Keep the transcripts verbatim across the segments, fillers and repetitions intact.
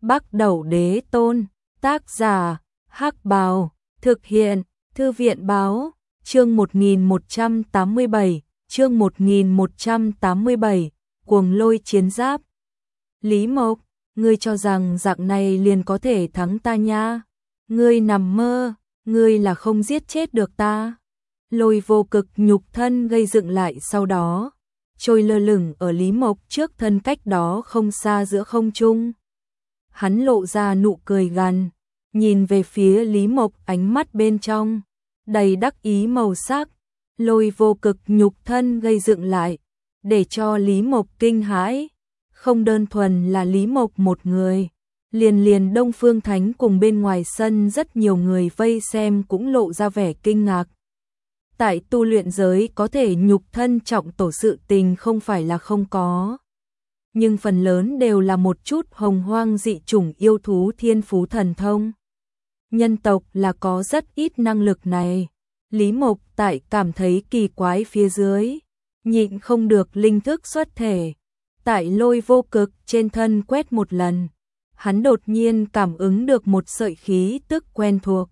Bắc Đẩu Đế Tôn, tác giả, Hắc Bào, thực hiện, Thư viện báo, chương một nghìn một trăm tám mươi bảy, chương một nghìn một trăm tám mươi bảy, cuồng lôi chiến giáp. Lý Mộc, ngươi cho rằng dạng này liền có thể thắng ta nha? Ngươi nằm mơ, ngươi là không giết chết được ta. Lôi vô cực nhục thân gây dựng lại sau đó, trôi lơ lửng ở Lý Mộc trước thân cách đó không xa giữa không trung. Hắn lộ ra nụ cười gằn, nhìn về phía Lý Mộc, ánh mắt bên trong đầy đắc ý màu sắc. Lôi vô cực nhục thân gây dựng lại, để cho Lý Mộc kinh hãi. Không đơn thuần là Lý Mộc một người, liền liền Đông Phương Thánh cùng bên ngoài sân rất nhiều người vây xem cũng lộ ra vẻ kinh ngạc. Tại tu luyện giới có thể nhục thân trọng tổ sự tình không phải là không có, nhưng phần lớn đều là một chút hồng hoang dị chủng yêu thú thiên phú thần thông. Nhân tộc là có rất ít năng lực này. Lý Mộc tại cảm thấy kỳ quái phía dưới, nhịn không được linh thức xuất thể, tại lôi vô cực trên thân quét một lần, hắn đột nhiên cảm ứng được một sợi khí tức quen thuộc.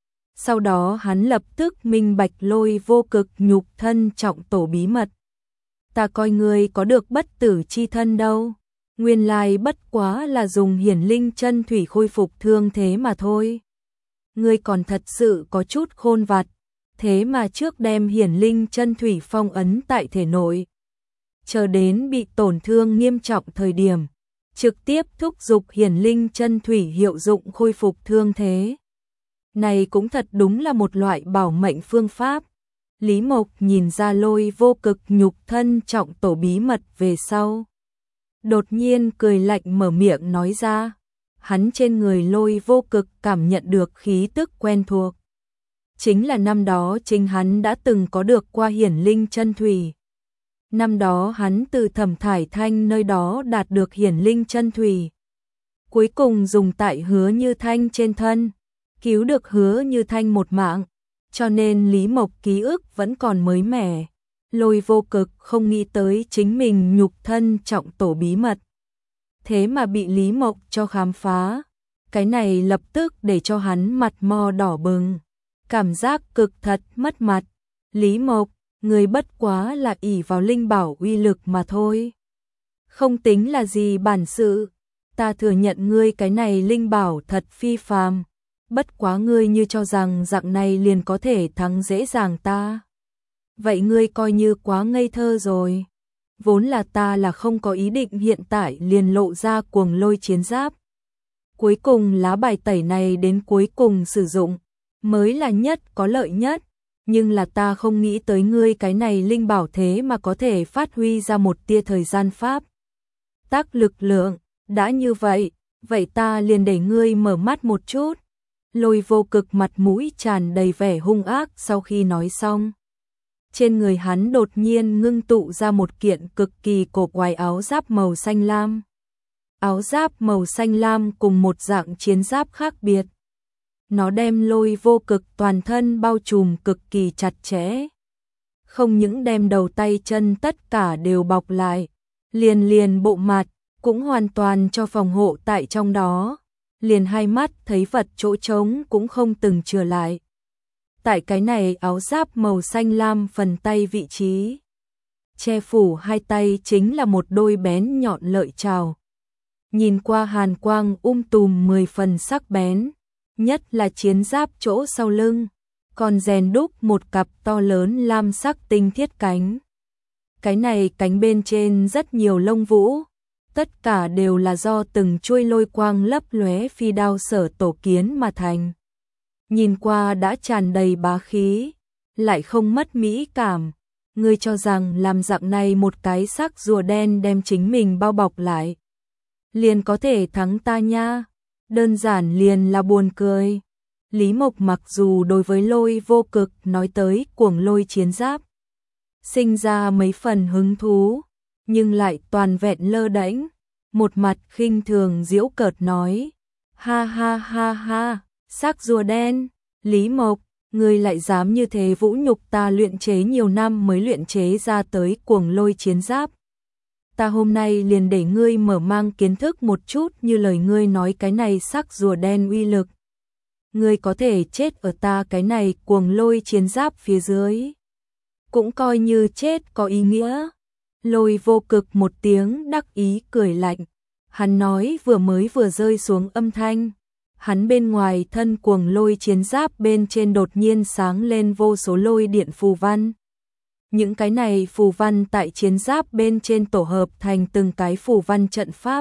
Sau đó hắn lập tức minh bạch lôi vô cực nhục thân trọng tổ bí mật. Ta coi ngươi có được bất tử chi thân đâu, nguyên lai bất quá là dùng hiển linh chân thủy khôi phục thương thế mà thôi. Ngươi còn thật sự có chút khôn vặt, thế mà trước đem hiển linh chân thủy phong ấn tại thể nội, chờ đến bị tổn thương nghiêm trọng thời điểm, trực tiếp thúc giục hiển linh chân thủy hiệu dụng khôi phục thương thế. Này cũng thật đúng là một loại bảo mệnh phương pháp. Lý Mộc nhìn ra lôi vô cực nhục thân trọng tổ bí mật về sau, đột nhiên cười lạnh mở miệng nói ra. Hắn trên người lôi vô cực cảm nhận được khí tức quen thuộc. Chính là năm đó chính hắn đã từng có được qua hiển linh chân thủy. Năm đó hắn từ Thẩm Thải Thanh nơi đó đạt được hiển linh chân thủy, cuối cùng dùng tại Hứa Như Thanh trên thân, cứu được Hứa Như Thanh một mạng, cho nên Lý Mộc ký ức vẫn còn mới mẻ. Lôi vô cực không nghĩ tới chính mình nhục thân trọng tổ bí mật, thế mà bị Lý Mộc cho khám phá. Cái này lập tức để cho hắn mặt mo đỏ bừng, cảm giác cực thật mất mặt. Lý Mộc, người bất quá là ỷ vào linh bảo uy lực mà thôi, không tính là gì bản sự. Ta thừa nhận ngươi cái này linh bảo thật phi phàm, bất quá ngươi như cho rằng dạng này liền có thể thắng dễ dàng ta. Vậy ngươi coi như quá ngây thơ rồi. Vốn là ta là không có ý định hiện tại liền lộ ra cuồng lôi chiến giáp. Cuối cùng lá bài tẩy này đến cuối cùng sử dụng mới là nhất có lợi nhất. Nhưng là ta không nghĩ tới ngươi cái này linh bảo thế mà có thể phát huy ra một tia thời gian pháp tác lực lượng. Đã như vậy, vậy ta liền để ngươi mở mắt một chút. Lôi vô cực mặt mũi tràn đầy vẻ hung ác sau khi nói xong. Trên người hắn đột nhiên ngưng tụ ra một kiện cực kỳ cổ quái áo giáp màu xanh lam. Áo giáp màu xanh lam cùng một dạng chiến giáp khác biệt. Nó đem lôi vô cực toàn thân bao trùm cực kỳ chặt chẽ. Không những đem đầu tay chân tất cả đều bọc lại, liền liền bộ mặt cũng hoàn toàn cho phòng hộ tại trong đó. Liền hai mắt thấy vật chỗ trống cũng không từng chừa lại. Tại cái này áo giáp màu xanh lam phần tay vị trí, che phủ hai tay chính là một đôi bén nhọn lợi trảo. Nhìn qua hàn quang um tùm mười phần sắc bén, nhất là chiến giáp chỗ sau lưng, còn rèn đúc một cặp to lớn lam sắc tinh thiết cánh. Cái này cánh bên trên rất nhiều lông vũ, tất cả đều là do từng chuôi lôi quang lấp lóe phi đao sở tổ kiến mà thành. Nhìn qua đã tràn đầy bá khí, lại không mất mỹ cảm. Ngươi cho rằng làm dạng này một cái xác rùa đen đem chính mình bao bọc lại, liền có thể thắng ta nha? Đơn giản liền là buồn cười. Lý Mộc mặc dù đối với lôi vô cực nói tới cuồng lôi chiến giáp sinh ra mấy phần hứng thú, nhưng lại toàn vẹn lơ đễnh, một mặt khinh thường giễu cợt nói. Ha ha ha ha, xác rùa đen, Lý Mộc, ngươi lại dám như thế vũ nhục ta luyện chế nhiều năm mới luyện chế ra tới cuồng lôi chiến giáp. ta hôm nay liền để ngươi mở mang kiến thức một chút như lời ngươi nói cái này sắc rùa đen uy lực. Ngươi có thể chết ở ta cái này cuồng lôi chiến giáp phía dưới. Cũng coi như chết có ý nghĩa. Lôi vô cực một tiếng đắc ý cười lạnh. Hắn nói vừa mới vừa rơi xuống âm thanh. Hắn bên ngoài thân cuồng lôi chiến giáp bên trên đột nhiên sáng lên vô số lôi điện phù văn. Những cái này phù văn tại chiến giáp bên trên tổ hợp thành từng cái phù văn trận pháp.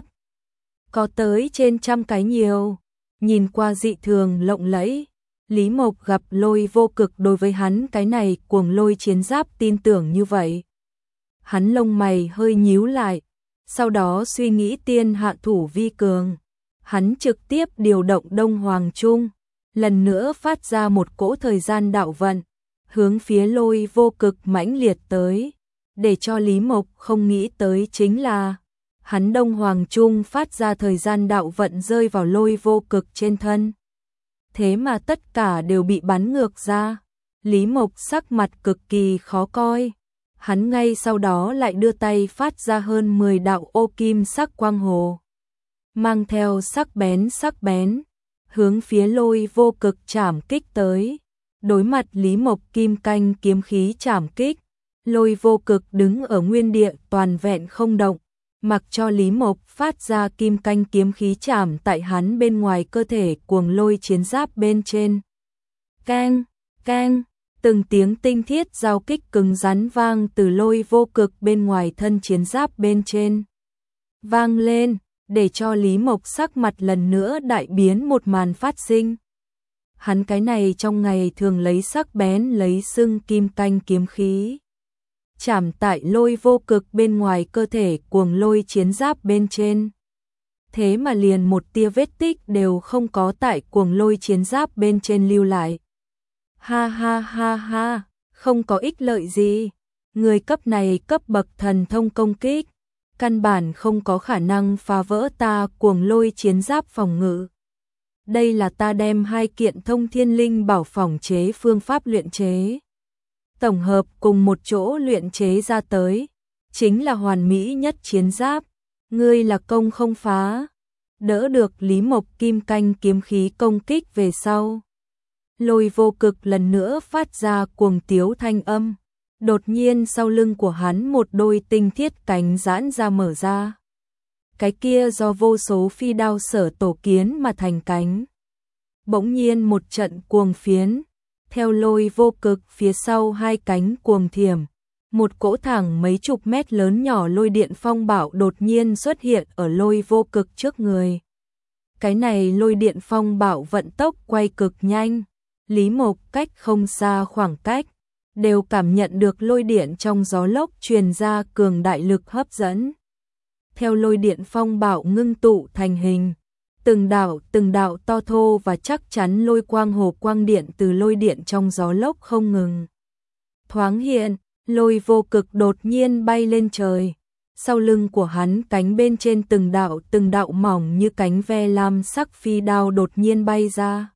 Có tới trên trăm cái nhiều. Nhìn qua dị thường lộng lẫy. Lý Mộc gặp lôi vô cực đối với hắn cái này cuồng lôi chiến giáp tin tưởng như vậy. Hắn lông mày hơi nhíu lại. Sau đó suy nghĩ tiên hạ thủ vi cường. Hắn trực tiếp điều động Đông Hoàng Trung. Lần nữa phát ra một cỗ thời gian đạo vận. Hướng phía lôi vô cực mãnh liệt tới. Để cho Lý Mộc không nghĩ tới chính là hắn Đông Hoàng Trung phát ra thời gian đạo vận rơi vào lôi vô cực trên thân. Thế mà tất cả đều bị bắn ngược ra. Lý Mộc sắc mặt cực kỳ khó coi. Hắn ngay sau đó lại đưa tay phát ra hơn mười đạo ô kim sắc quang hồ. Mang theo sắc bén sắc bén. Hướng phía lôi vô cực chảm kích tới. Đối mặt Lý Mộc kim canh kiếm khí chảm kích. Lôi vô cực đứng ở nguyên địa toàn vẹn không động. Mặc cho Lý Mộc phát ra kim canh kiếm khí chảm tại hắn bên ngoài cơ thể cuồng lôi chiến giáp bên trên. Keng, keng, từng tiếng tinh thiết giao kích cứng rắn vang từ lôi vô cực bên ngoài thân chiến giáp bên trên. Vang lên, để cho Lý Mộc sắc mặt lần nữa đại biến một màn phát sinh. Hắn cái này trong ngày thường lấy sắc bén lấy xưng kim canh kiếm khí. Chảm tại lôi vô cực bên ngoài cơ thể cuồng lôi chiến giáp bên trên. Thế mà liền một tia vết tích đều không có tại cuồng lôi chiến giáp bên trên lưu lại. Ha ha ha ha, không có ích lợi gì. Người cấp này cấp bậc thần thông công kích. Căn bản không có khả năng phá vỡ ta cuồng lôi chiến giáp phòng ngự. Đây là ta đem hai kiện thông thiên linh bảo phỏng chế phương pháp luyện chế. Tổng hợp cùng một chỗ luyện chế ra tới. Chính là hoàn mỹ nhất chiến giáp. Ngươi là công không phá. Đỡ được Lý Mộc kim canh kiếm khí công kích về sau. Lôi vô cực lần nữa phát ra cuồng tiếu thanh âm. Đột nhiên sau lưng của hắn một đôi tinh thiết cánh giãn ra mở ra. Cái kia do vô số phi đao sở tổ kiến mà thành cánh. Bỗng nhiên một trận cuồng phiến. Theo lôi vô cực phía sau hai cánh cuồng thiểm. Một cỗ thẳng mấy chục mét lớn nhỏ lôi điện phong bạo đột nhiên xuất hiện ở lôi vô cực trước người. Cái này lôi điện phong bạo vận tốc quay cực nhanh. Lý Mộc cách không xa khoảng cách. Đều cảm nhận được lôi điện trong gió lốc truyền ra cường đại lực hấp dẫn. Theo lôi điện phong bạo ngưng tụ thành hình. Từng đạo từng đạo to thô và chắc chắn lôi quang hồ quang điện từ lôi điện trong gió lốc không ngừng. Thoáng hiện, lôi vô cực đột nhiên bay lên trời. Sau lưng của hắn cánh bên trên từng đạo từng đạo mỏng như cánh ve lam sắc phi đao đột nhiên bay ra.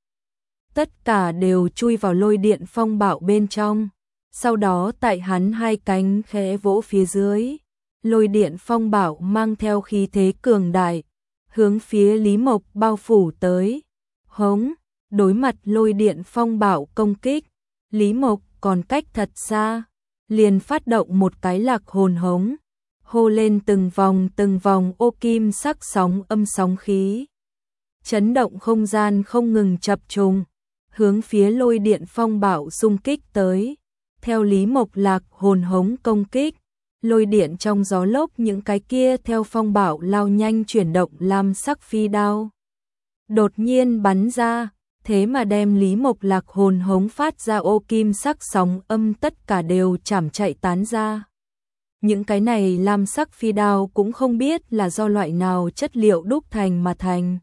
Tất cả đều chui vào lôi điện phong bạo bên trong. Sau đó tại hắn hai cánh khẽ vỗ phía dưới. Lôi điện phong bạo mang theo khí thế cường đại. Hướng phía Lý Mộc bao phủ tới. Hống, đối mặt lôi điện phong bạo công kích. Lý Mộc còn cách thật xa. Liền phát động một cái lạc hồn hống. Hô lên từng vòng từng vòng ô kim sắc sóng âm sóng khí. Chấn động không gian không ngừng chập trùng. Hướng phía lôi điện phong bạo xung kích tới. Theo Lý Mộc lạc hồn hống công kích. Lôi điện trong gió lốc những cái kia theo phong bạo lao nhanh chuyển động lam sắc phi đao. Đột nhiên bắn ra, thế mà đem Lý Mộc lạc hồn hống phát ra ô kim sắc sóng âm tất cả đều chảm chạy tán ra. Những cái này lam sắc phi đao cũng không biết là do loại nào chất liệu đúc thành mà thành.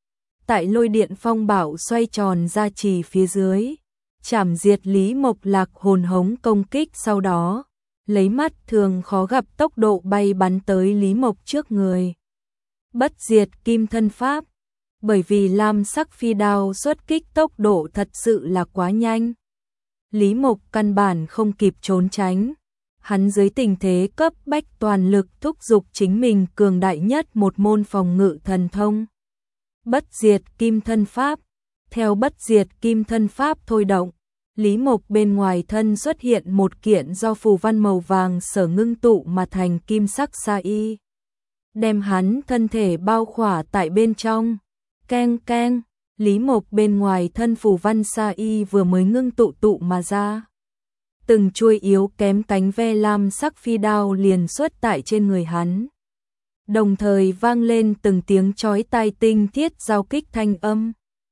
Tại lôi điện phong bạo xoay tròn ra trì phía dưới, chảm diệt Lý Mộc lạc hồn hống công kích sau đó. Lấy mắt thường khó gặp tốc độ bay bắn tới Lý Mộc trước người. Bất diệt kim thân pháp. Bởi vì lam sắc phi đao xuất kích tốc độ thật sự là quá nhanh. Lý Mộc căn bản không kịp trốn tránh. Hắn dưới tình thế cấp bách toàn lực thúc giục chính mình cường đại nhất một môn phòng ngự thần thông. Bất diệt kim thân pháp. Theo bất diệt kim thân pháp thôi động, Lý Mộc bên ngoài thân xuất hiện một kiện do phù văn màu vàng sở ngưng tụ mà thành kim sắc sa y, đem hắn thân thể bao khỏa tại bên trong. Keng keng, Lý Mộc bên ngoài thân phù văn sa y vừa mới ngưng tụ tụ mà ra. Từng chuôi yếu kém cánh ve lam sắc phi đao liền xuất tại trên người hắn. Đồng thời vang lên từng tiếng chói tai tinh thiết giao kích thanh âm.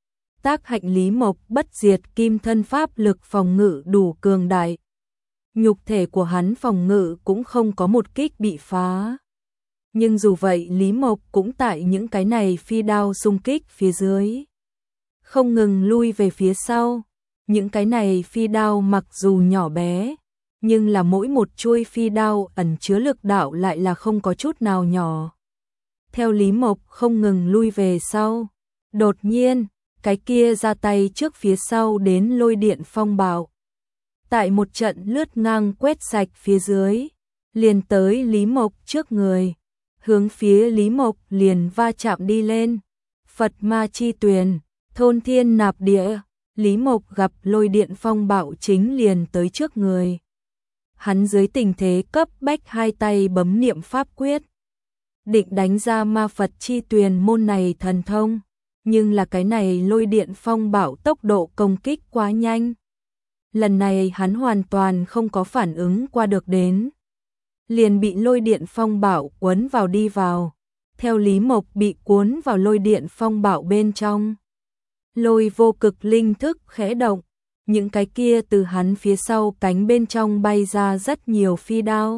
Tác hạnh Lý Mộc bất diệt kim thân pháp lực phòng ngự đủ cường đại. Nhục thể của hắn phòng ngự cũng không có một kích bị phá. Nhưng dù vậy Lý Mộc cũng tại những cái này phi đao xung kích phía dưới, không ngừng lui về phía sau. Những cái này phi đao mặc dù nhỏ bé, nhưng là mỗi một chuôi phi đao ẩn chứa lực đạo lại là không có chút nào nhỏ. Theo Lý Mộc không ngừng lui về sau, đột nhiên, cái kia ra tay trước phía sau đến lôi điện phong bạo. Tại một trận lướt ngang quét sạch phía dưới, liền tới Lý Mộc trước người, hướng phía Lý Mộc liền va chạm đi lên. Phật ma chi tuyền, thôn thiên nạp địa. Lý Mộc gặp lôi điện phong bạo chính liền tới trước người. Hắn dưới tình thế cấp bách hai tay bấm niệm pháp quyết, định đánh ra ma Phật chi tuyền môn này thần thông. Nhưng là cái này lôi điện phong bạo tốc độ công kích quá nhanh. Lần này hắn hoàn toàn không có phản ứng qua được đến, liền bị lôi điện phong bạo cuốn vào đi vào. Theo Lý Mộc bị cuốn vào lôi điện phong bạo bên trong, lôi vô cực linh thức khẽ động, những cái kia từ hắn phía sau cánh bên trong bay ra rất nhiều phi đao,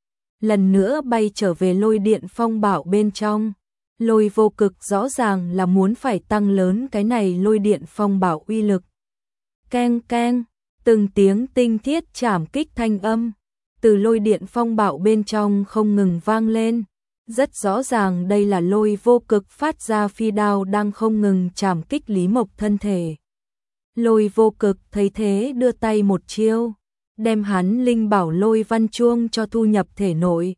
lần nữa bay trở về lôi điện phong bạo bên trong. Lôi vô cực rõ ràng là muốn phải tăng lớn cái này lôi điện phong bạo uy lực. Keng keng, từng tiếng tinh thiết chảm kích thanh âm từ lôi điện phong bạo bên trong không ngừng vang lên. Rất rõ ràng đây là lôi vô cực phát ra phi đao đang không ngừng chảm kích Lý Mộc thân thể. Lôi vô cực thấy thế đưa tay một chiêu, đem hắn linh bảo lôi văn chuông cho thu nhập thể nội.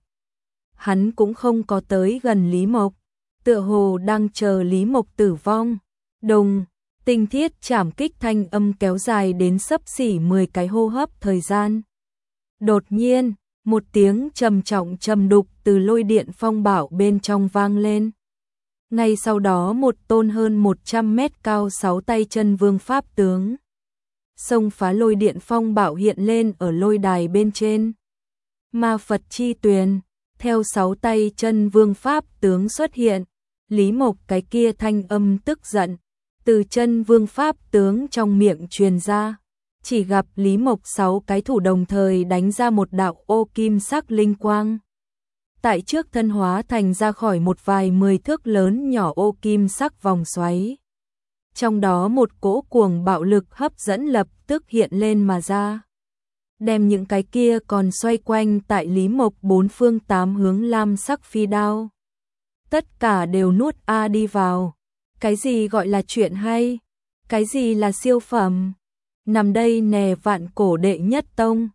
Hắn cũng không có tới gần Lý Mộc, tựa hồ đang chờ Lý Mộc tử vong. Đồng, tinh thiết chảm kích thanh âm kéo dài đến xấp xỉ mười cái hô hấp thời gian. Đột nhiên, một tiếng trầm trọng trầm đục từ lôi điện phong bạo bên trong vang lên. Ngay sau đó một tôn hơn một trăm mét cao sáu tay chân vương pháp tướng xông phá lôi điện phong bạo hiện lên ở lôi đài bên trên. Ma Phật chi tuyền, theo sáu tay chân vương pháp tướng xuất hiện, Lý Mộc cái kia thanh âm tức giận từ chân vương pháp tướng trong miệng truyền ra. Chỉ gặp Lý Mộc sáu cái thủ đồng thời đánh ra một đạo ô kim sắc linh quang. Tại trước thân hóa thành ra khỏi một vài mười thước lớn nhỏ ô kim sắc vòng xoáy. Trong đó một cỗ cuồng bạo lực hấp dẫn lập tức hiện lên mà ra, đem những cái kia còn xoay quanh tại Lý Mộc bốn phương tám hướng lam sắc phi đao, tất cả đều nuốt a đi vào. Cái gì gọi là chuyện hay? Cái gì là siêu phẩm? Nằm đây nè vạn cổ đệ nhất tông,